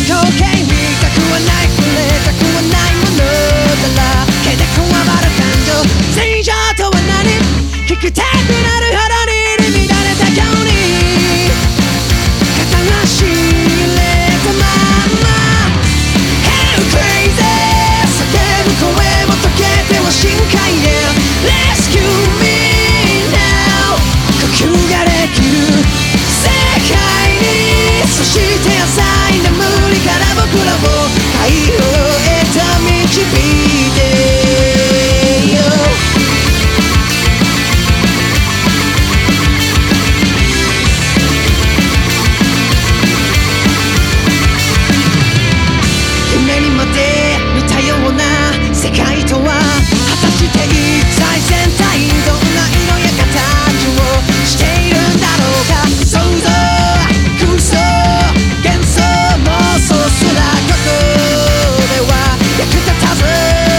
光景見たくはない触れたくはないものだらけでこわばる感情正常とは何聞きたくなるほどに入り乱れたように片足入れたまんま Hell crazy 叫ぶ声も溶けては深海へ Rescue me now 呼吸ができる世界にそして浅い眠りから僕らを太陽へと導いてよ夢にまで見たような世界とは果たして一体全体どんな色や形をしているんだろうか想像空想幻想妄想すらここでは役立たず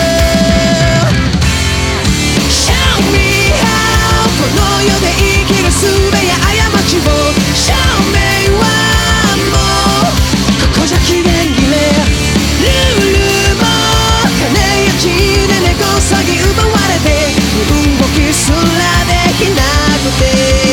Show me how この世で生きる術や過ちを証明はもうここじゃ期限切れルールも金や地で根こそぎ奪われて身動きすらできなくて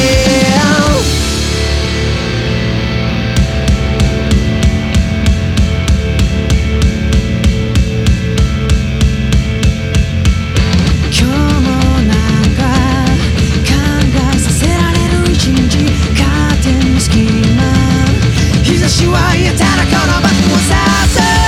今日もなんか考えさせられる一日カーテンの隙間日差しは癒えたらこのバッグを刺す